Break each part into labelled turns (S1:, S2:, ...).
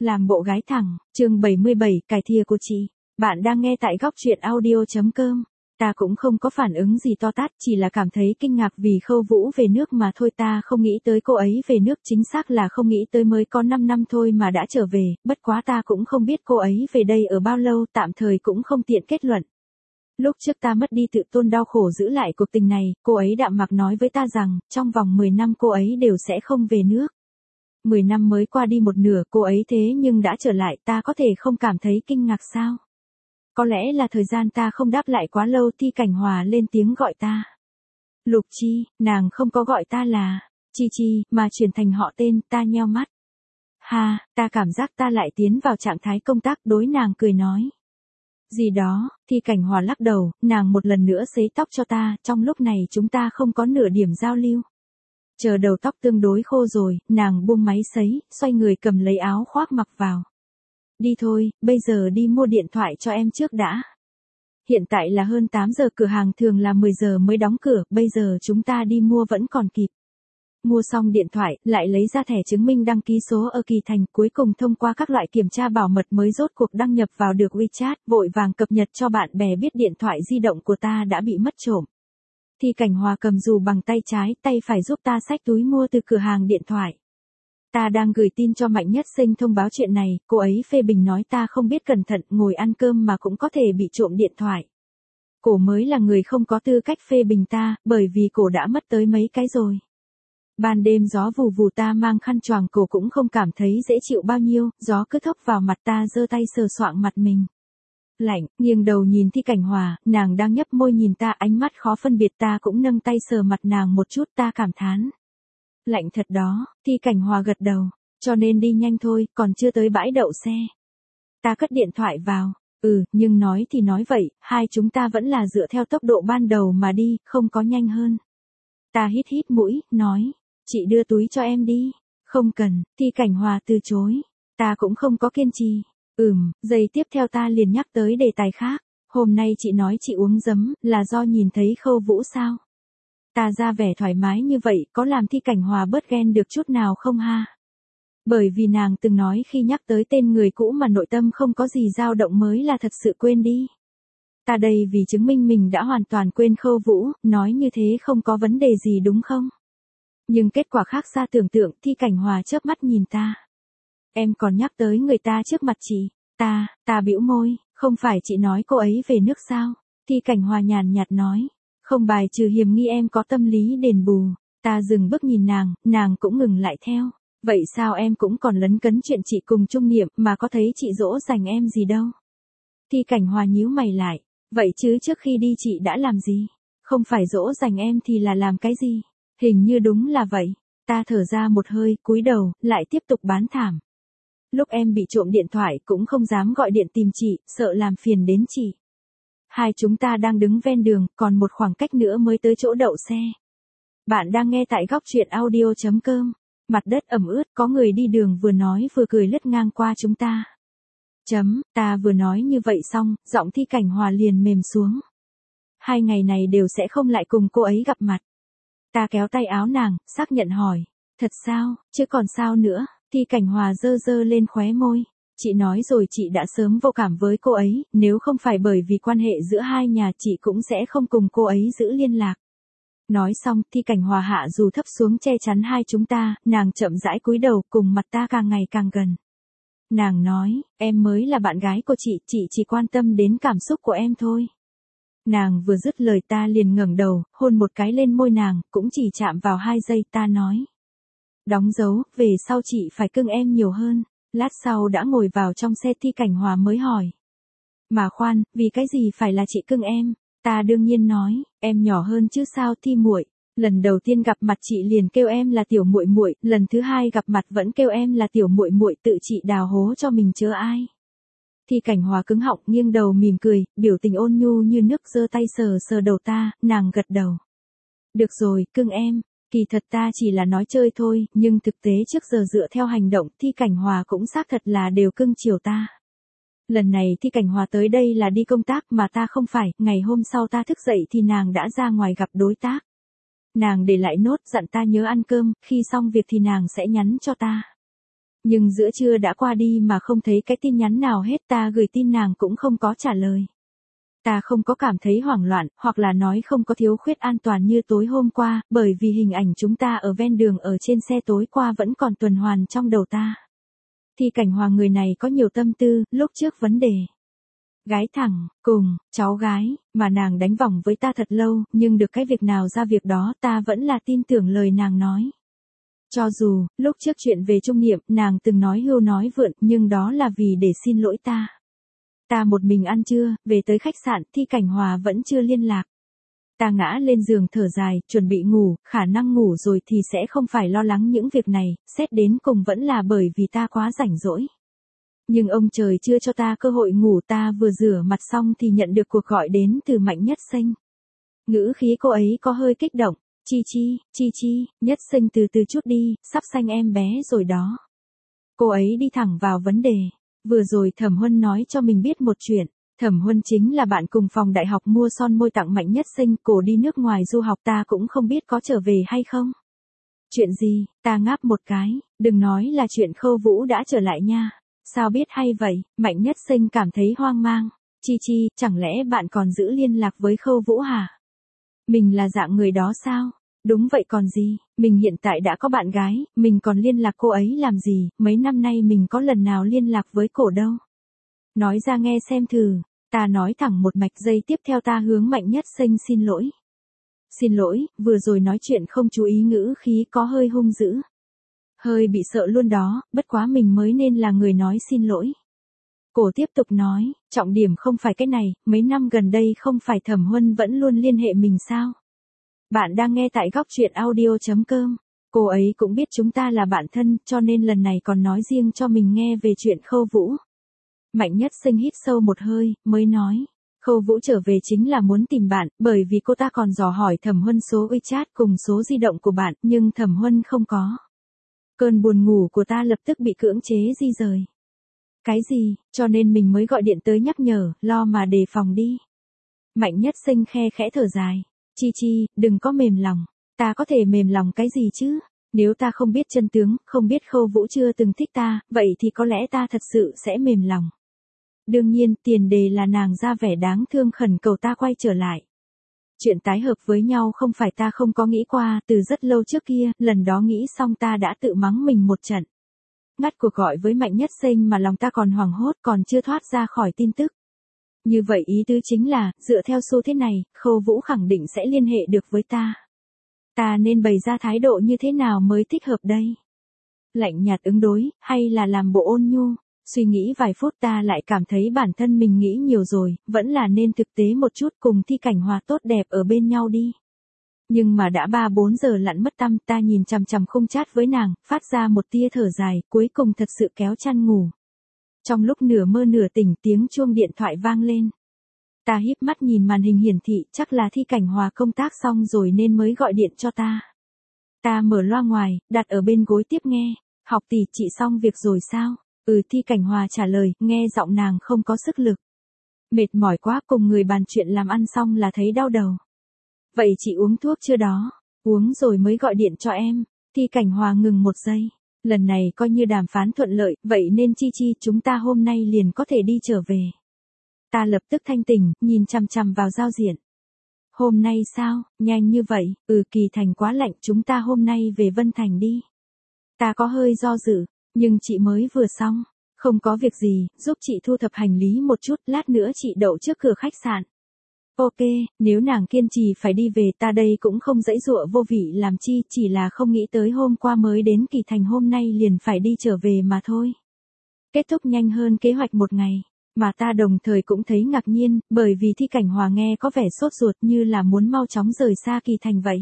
S1: Làm bộ gái thẳng, chương 77, cải thìa của chị. Bạn đang nghe tại góc truyện audio.com. Ta cũng không có phản ứng gì to tát, chỉ là cảm thấy kinh ngạc vì Khâu Vũ về nước mà thôi. Ta không nghĩ tới cô ấy về nước, chính xác là không nghĩ tới mới có 5 năm thôi mà đã trở về, bất quá ta cũng không biết cô ấy về đây ở bao lâu, tạm thời cũng không tiện kết luận. Lúc trước ta mất đi tự tôn đau khổ giữ lại cuộc tình này, cô ấy đạm mạc nói với ta rằng, trong vòng 10 năm cô ấy đều sẽ không về nước. 10 năm mới qua đi một nửa cô ấy thế nhưng đã trở lại, ta có thể không cảm thấy kinh ngạc sao? Có lẽ là thời gian ta không đáp lại quá lâu. Thi Cảnh Hòa lên tiếng gọi ta. Lục Chi, nàng không có gọi ta là Chi Chi, mà chuyển thành họ tên. Ta nheo mắt. Ha, ta cảm giác ta lại tiến vào trạng thái công tác, đối nàng cười nói. Gì đó, Thi Cảnh Hòa lắc đầu, nàng một lần nữa sấy tóc cho ta, trong lúc này chúng ta không có nửa điểm giao lưu. Chờ đầu tóc tương đối khô rồi, nàng buông máy sấy, xoay người cầm lấy áo khoác mặc vào. Đi thôi, bây giờ đi mua điện thoại cho em trước đã. Hiện tại là hơn 8 giờ, cửa hàng thường là 10 giờ mới đóng cửa, bây giờ chúng ta đi mua vẫn còn kịp. Mua xong điện thoại, lại lấy ra thẻ chứng minh đăng ký số ở Kỳ Thành, cuối cùng thông qua các loại kiểm tra bảo mật mới rốt cuộc đăng nhập vào được WeChat, vội vàng cập nhật cho bạn bè biết điện thoại di động của ta đã bị mất trộm. Thi Cảnh Hòa cầm dù bằng tay trái, tay phải giúp ta xách túi mua từ cửa hàng điện thoại. Ta đang gửi tin cho Mạnh Nhất Sinh thông báo chuyện này, cô ấy phê bình nói ta không biết cẩn thận, ngồi ăn cơm mà cũng có thể bị trộm điện thoại. Cổ mới là người không có tư cách phê bình ta, bởi vì cổ đã mất tới mấy cái rồi. Ban đêm gió vù vù, ta mang khăn choàng cổ cũng không cảm thấy dễ chịu bao nhiêu, gió cứ thốc vào mặt, ta giơ tay sờ soạng mặt mình. Lạnh, nghiêng đầu nhìn Thi Cảnh Hòa, nàng đang nhấp môi nhìn ta, ánh mắt khó phân biệt. Ta cũng nâng tay sờ mặt nàng một chút, ta cảm thán. Lạnh thật đó. Thi Cảnh Hòa gật đầu, cho nên đi nhanh thôi, còn chưa tới bãi đậu xe. Ta cất điện thoại vào, nhưng nói thì nói vậy, hai chúng ta vẫn là dựa theo tốc độ ban đầu mà đi, không có nhanh hơn. Ta hít hít mũi, nói, chị đưa túi cho em đi. Không cần, Thi Cảnh Hòa từ chối. Ta cũng không có kiên trì. Giây tiếp theo ta liền nhắc tới đề tài khác. Hôm nay chị nói chị uống giấm, là do nhìn thấy Khâu Vũ sao? Ta ra vẻ thoải mái như vậy, có làm Thi Cảnh Hòa bớt ghen được chút nào không ha? Bởi vì nàng từng nói khi nhắc tới tên người cũ mà nội tâm không có gì dao động mới là thật sự quên đi. Ta đây vì chứng minh mình đã hoàn toàn quên Khâu Vũ, nói như thế không có vấn đề gì đúng không? Nhưng kết quả khác xa tưởng tượng. Thi Cảnh Hòa chớp mắt nhìn ta. Em còn nhắc tới người ta trước mặt chị. Ta bĩu môi, không phải chị nói cô ấy về nước sao? Thi Cảnh Hòa nhàn nhạt nói, không bài trừ hiềm nghi em có tâm lý đền bù. Ta dừng bước nhìn nàng cũng ngừng lại theo. Vậy sao em cũng còn lấn cấn chuyện chị cùng Trung Niệm, mà có thấy chị dỗ dành em gì đâu? Thi Cảnh Hòa nhíu mày lại, vậy chứ trước khi đi chị đã làm gì? Không phải dỗ dành em thì là làm cái gì? Hình như đúng là vậy. Ta thở ra một hơi, cúi đầu, lại tiếp tục bán thảm. Lúc em bị trộm điện thoại cũng không dám gọi điện tìm chị, sợ làm phiền đến chị. Hai chúng ta đang đứng ven đường, còn một khoảng cách nữa mới tới chỗ đậu xe. Bạn đang nghe tại góc truyện audio.com. Mặt đất ẩm ướt, có người đi đường vừa nói vừa cười lướt ngang qua chúng ta. Ta vừa nói như vậy xong, giọng Thi Cảnh Hòa liền mềm xuống. 2 ngày này đều sẽ không lại cùng cô ấy gặp mặt. Ta kéo tay áo nàng, xác nhận hỏi. Thật sao, chứ còn sao nữa? Thi Cảnh Hòa giơ giơ lên khóe môi. Chị nói rồi, chị đã sớm vô cảm với cô ấy, nếu không phải bởi vì quan hệ giữa hai nhà chị cũng sẽ không cùng cô ấy giữ liên lạc. Nói xong, Thi Cảnh Hòa hạ dù thấp xuống che chắn hai chúng ta, nàng chậm rãi cúi đầu, cùng mặt ta càng ngày càng gần. Nàng nói, em mới là bạn gái của chị chỉ quan tâm đến cảm xúc của em thôi. Nàng vừa dứt lời ta liền ngẩng đầu, hôn một cái lên môi nàng, cũng chỉ chạm vào 2 giây. Ta nói, đóng dấu, về sau chị phải cưng em nhiều hơn. Lát sau đã ngồi vào trong xe, Thi Cảnh Hòa mới hỏi. Mà khoan, vì cái gì phải là chị cưng em? Ta đương nhiên nói, em nhỏ hơn chứ sao Thi muội. Lần đầu tiên gặp mặt chị liền kêu em là tiểu muội muội, lần thứ 2 gặp mặt vẫn kêu em là tiểu muội muội, tự chị đào hố cho mình chớ ai. Thi Cảnh Hòa cứng họng, nghiêng đầu mỉm cười, biểu tình ôn nhu như nước, giơ tay sờ sờ đầu ta, nàng gật đầu. Được rồi, cưng em. Kỳ thật ta chỉ là nói chơi thôi, nhưng thực tế trước giờ dựa theo hành động, Thi Cảnh Hòa cũng xác thật là đều cưng chiều ta. Lần này Thi Cảnh Hòa tới đây là đi công tác mà ta không phải, ngày hôm sau ta thức dậy thì nàng đã ra ngoài gặp đối tác. Nàng để lại nốt dặn ta nhớ ăn cơm, khi xong việc thì nàng sẽ nhắn cho ta. Nhưng giữa trưa đã qua đi mà không thấy cái tin nhắn nào hết, ta gửi tin nàng cũng không có trả lời. Ta không có cảm thấy hoảng loạn, hoặc là nói không có thiếu khuyết an toàn như tối hôm qua, bởi vì hình ảnh chúng ta ở ven đường ở trên xe tối qua vẫn còn tuần hoàn trong đầu ta. Thi Cảnh Hòa người này có nhiều tâm tư, lúc trước vấn đề. Gái thẳng, cùng, cháu gái, mà nàng đánh vòng với ta thật lâu, nhưng được cái việc nào ra việc đó ta vẫn là tin tưởng lời nàng nói. Cho dù, lúc trước chuyện về Trung Niệm, nàng từng nói hưu nói vượn, nhưng đó là vì để xin lỗi ta. Ta một mình ăn trưa, về tới khách sạn, Thi Cảnh Hòa vẫn chưa liên lạc. Ta ngã lên giường thở dài, chuẩn bị ngủ, khả năng ngủ rồi thì sẽ không phải lo lắng những việc này, xét đến cùng vẫn là bởi vì ta quá rảnh rỗi. Nhưng ông trời chưa cho ta cơ hội ngủ, ta vừa rửa mặt xong thì nhận được cuộc gọi đến từ Mạnh Nhất Sinh. Ngữ khí cô ấy có hơi kích động. Chi chi, Nhất Sinh từ từ chút đi, sắp sanh em bé rồi đó. Cô ấy đi thẳng vào vấn đề. Vừa rồi Thẩm Huân nói cho mình biết một chuyện. Thẩm Huân chính là bạn cùng phòng đại học mua son môi tặng Mạnh Nhất Sinh, cổ đi nước ngoài du học, ta cũng không biết có trở về hay không. Chuyện gì? Ta ngáp một cái, đừng nói là chuyện Khâu Vũ đã trở lại nha. Sao biết hay vậy? Mạnh Nhất Sinh cảm thấy hoang mang. Chi, chẳng lẽ bạn còn giữ liên lạc với Khâu Vũ hả? Mình là dạng người đó sao? Đúng vậy còn gì, mình hiện tại đã có bạn gái, mình còn liên lạc cô ấy làm gì, mấy năm nay mình có lần nào liên lạc với cổ đâu. Nói ra nghe xem thử, ta nói thẳng một mạch, giây tiếp theo ta hướng Mạnh Nhất Sinh xin lỗi. Xin lỗi, vừa rồi nói chuyện không chú ý, ngữ khí có hơi hung dữ. Hơi bị sợ luôn đó, bất quá mình mới nên là người nói xin lỗi. Cổ tiếp tục nói, trọng điểm không phải cái này, mấy năm gần đây không phải Thẩm Huân vẫn luôn liên hệ mình sao? Bạn đang nghe tại góc truyện audio.com. Cô ấy cũng biết chúng ta là bạn thân, cho nên lần này còn nói riêng cho mình nghe về chuyện Khâu Vũ. Mạnh Nhất Sinh hít sâu một hơi, mới nói. Khâu Vũ trở về chính là muốn tìm bạn, bởi vì cô ta còn dò hỏi Thẩm Huân số WeChat cùng số di động của bạn, nhưng Thẩm Huân không có. Cơn buồn ngủ của ta lập tức bị cưỡng chế di rời. Cái gì, cho nên mình mới gọi điện tới nhắc nhở, lo mà đề phòng đi. Mạnh Nhất Sinh khe khẽ thở dài. Chi, đừng có mềm lòng. Ta có thể mềm lòng cái gì chứ? Nếu ta không biết chân tướng, không biết Khâu Vũ chưa từng thích ta, vậy thì có lẽ ta thật sự sẽ mềm lòng. Đương nhiên, tiền đề là nàng ra vẻ đáng thương khẩn cầu ta quay trở lại. Chuyện tái hợp với nhau không phải ta không có nghĩ qua, từ rất lâu trước kia, lần đó nghĩ xong ta đã tự mắng mình một trận. Ngắt cuộc gọi với Mạnh Nhất Sinh mà lòng ta còn hoảng hốt, còn chưa thoát ra khỏi tin tức. Như vậy ý tứ chính là, dựa theo xu thế này, Khâu Vũ khẳng định sẽ liên hệ được với ta. Ta nên bày ra thái độ như thế nào mới thích hợp đây? Lạnh nhạt ứng đối, hay là làm bộ ôn nhu? Suy nghĩ vài phút ta lại cảm thấy bản thân mình nghĩ nhiều rồi, vẫn là nên thực tế một chút, cùng Thi Cảnh Hòa tốt đẹp ở bên nhau đi. Nhưng mà đã 3-4 giờ lặn mất tăm, ta nhìn chằm chằm khung chat với nàng, phát ra một tia thở dài, cuối cùng thật sự kéo chăn ngủ. Trong lúc nửa mơ nửa tỉnh, tiếng chuông điện thoại vang lên. Ta híp mắt nhìn màn hình hiển thị, chắc là Thi Cảnh Hòa công tác xong rồi nên mới gọi điện cho ta. Ta mở loa ngoài, đặt ở bên gối tiếp nghe. Học tỷ, chị xong việc rồi sao? Thi Cảnh Hòa trả lời, nghe giọng nàng không có sức lực. Mệt mỏi quá, cùng người bàn chuyện làm ăn xong là thấy đau đầu. Vậy chị uống thuốc chưa đó? Uống rồi mới gọi điện cho em. Thi Cảnh Hòa ngừng một giây. Lần này coi như đàm phán thuận lợi, vậy nên Chi chúng ta hôm nay liền có thể đi trở về. Ta lập tức thanh tỉnh, nhìn chằm chằm vào giao diện. Hôm nay sao, nhanh như vậy? Kỳ Thành quá lạnh, chúng ta hôm nay về Vân Thành đi. Ta có hơi do dự, nhưng chị mới vừa xong. Không có việc gì, giúp chị thu thập hành lý một chút, lát nữa chị đậu trước cửa khách sạn. Ok, nếu nàng kiên trì phải đi về, ta đây cũng không dãy dụa vô vị làm chi, chỉ là không nghĩ tới hôm qua mới đến Kỳ Thành hôm nay liền phải đi trở về mà thôi. Kết thúc nhanh hơn kế hoạch một ngày, mà ta đồng thời cũng thấy ngạc nhiên, bởi vì Thi Cảnh Hòa nghe có vẻ sốt ruột như là muốn mau chóng rời xa Kỳ Thành vậy.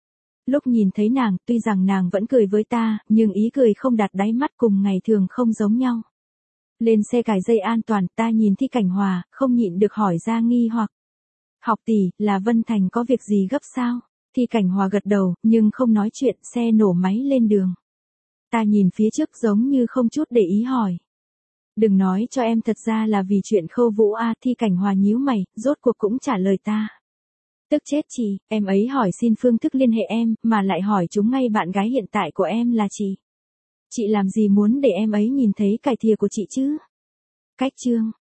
S1: Lúc nhìn thấy nàng, tuy rằng nàng vẫn cười với ta, nhưng ý cười không đạt đáy mắt, cùng ngày thường không giống nhau. Lên xe cài dây an toàn, ta nhìn Thi Cảnh Hòa, không nhịn được hỏi ra nghi hoặc. Học tỷ, là Vân Thành có việc gì gấp sao? Thi Cảnh Hòa gật đầu, nhưng không nói chuyện, xe nổ máy lên đường. Ta nhìn phía trước giống như không chút để ý hỏi. Đừng nói cho em, thật ra là vì chuyện Khâu Vũ à? Thi Cảnh Hòa nhíu mày, rốt cuộc cũng trả lời ta. Tức chết chị, em ấy hỏi xin phương thức liên hệ em, mà lại hỏi chúng ngay bạn gái hiện tại của em là chị. Chị làm gì muốn để em ấy nhìn thấy cải thìa của chị chứ? Cách chương